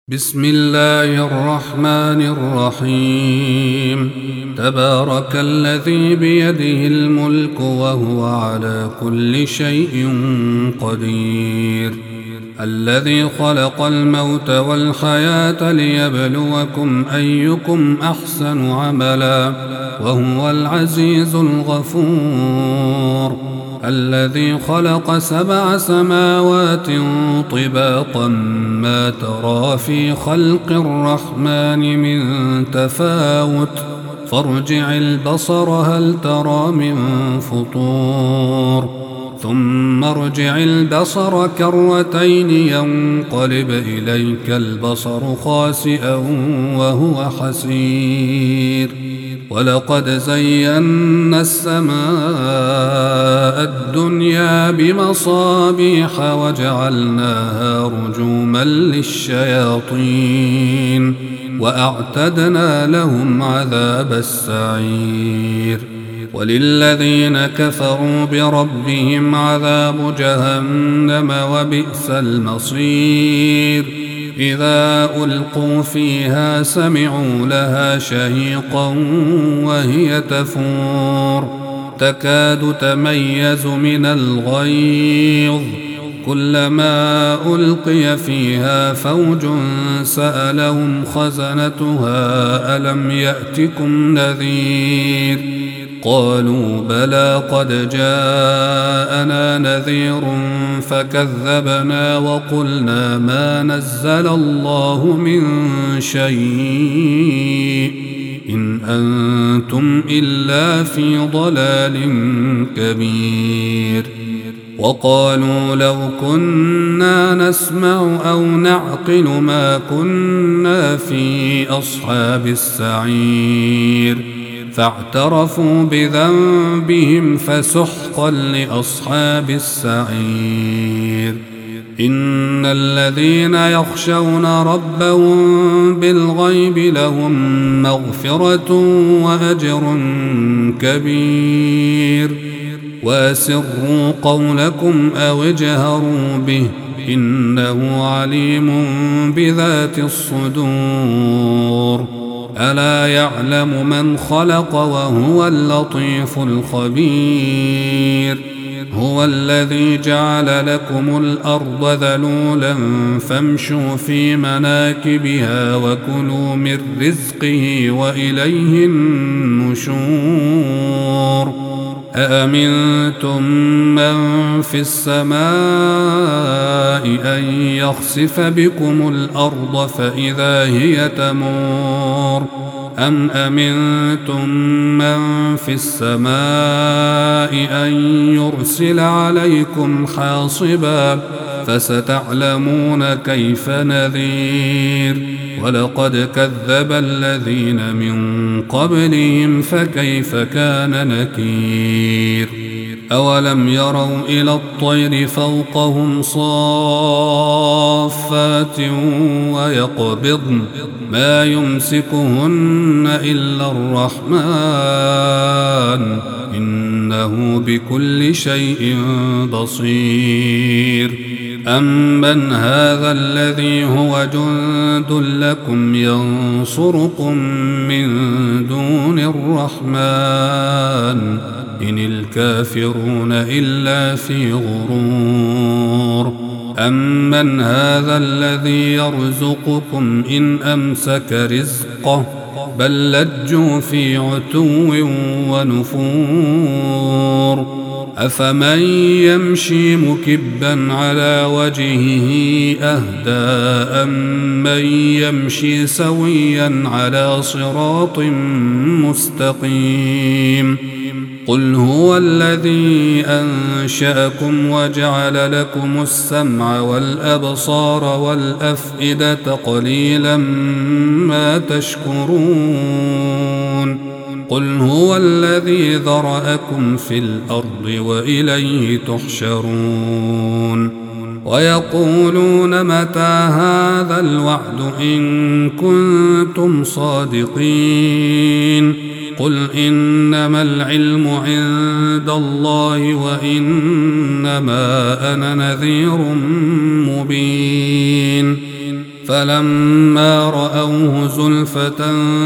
بسم الله الرحمن الرحيم. تبارك الذي بيده الملك وهو على كل شيء قدير، الذي خلق الموت والحياة ليبلوكم أيكم أحسن عملا وهو العزيز الغفور، الذي خلق 7 سماوات طباقا ما ترى في خلق الرحمن من تفاوت فارجع البصر هل ترى من فطور ثم ارجع البصر كرتين ينقلب إليك البصر خاسئا وهو حسير، ولقد زينا السماء الدنيا بمصابيح وجعلناها رجوما للشياطين وأعتدنا لهم عذاب السعير، وللذين كفروا بربهم عذاب جهنم وبئس المصير. إذا ألقوا فيها سمعوا لها شهيقا وهي تفور تكاد تميز من الغيظ، كلما ألقي فيها فوج سألهم خزنتها ألم يأتكم نذير، قالوا بلى قد جاءنا نذير فكذبنا وقلنا ما نزل الله من شيء إن أنتم إلا في ضلال كبير، وقالوا لو كنا نسمع أو نعقل ما كنا في أصحاب السعير، فاعترفوا بذنبهم فسحقا لأصحاب السعير. إن الذين يخشون ربهم بالغيب لهم مغفرة وأجر كبير، وأسروا قولكم أو اجهروا به إنه عليم بذات الصدور، ألا يعلم من خلق وهو اللطيف الخبير، هو الذي جعل لكم الأرض ذلولا فامشوا في مناكبها وكلوا من رزقه وإليه النشور. أأمنتم من في السماء أن يخسف بكم الأرض فإذا هي تمور، أم أمنتم من في السماء أن يرسل عليكم حاصبا فستعلمون كيف نذير، ولقد كذب الذين من قبلهم فكيف كان نكير. أولم يروا إلى الطير فوقهم صافات ويقبضن ما يمسكهن إلا الرحمن إنه بكل شيء بصير. أمن هذا الذي هو جند لكم ينصركم من دون الرحمن إن الكافرون إلا في غرور. أمن هذا الذي يرزقكم إن أمسك رزقه بل لجوا في عتو ونفور. أفمن يمشي مكبا على وجهه أهدى أمن يمشي سويا على صراط مستقيم. قل هو الذي أنشأكم وجعل لكم السمع والأبصار والأفئدة قليلا ما تشكرون. قل هو الذي ذرأكم في الأرض وإليه تحشرون. ويقولون متى هذا الوعد إن كنتم صادقين قل إنما العلم عند الله وإنما أنا نذير مبين فلما رأوه زلفة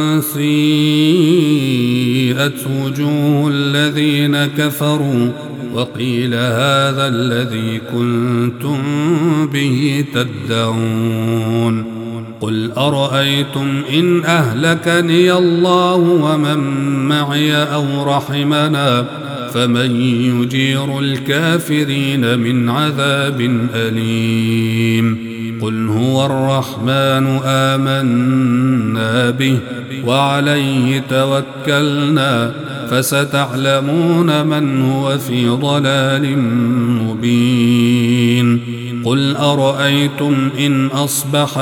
سيئت وجوه الذين كفروا وقيل هذا الذي كنتم به تدعون قل أرأيتم إن أهلكني الله ومن معي أو رحمنا فمن يجير الكافرين من عذاب أليم قل هو الرحمن آمنا به وعليه توكلنا فستعلمون من هو في ضلال مبين قل أرأيتم إن أصبح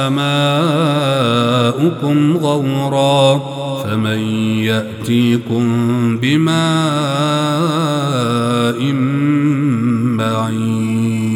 ماؤكم غورا فمن يأتيكم بماء معين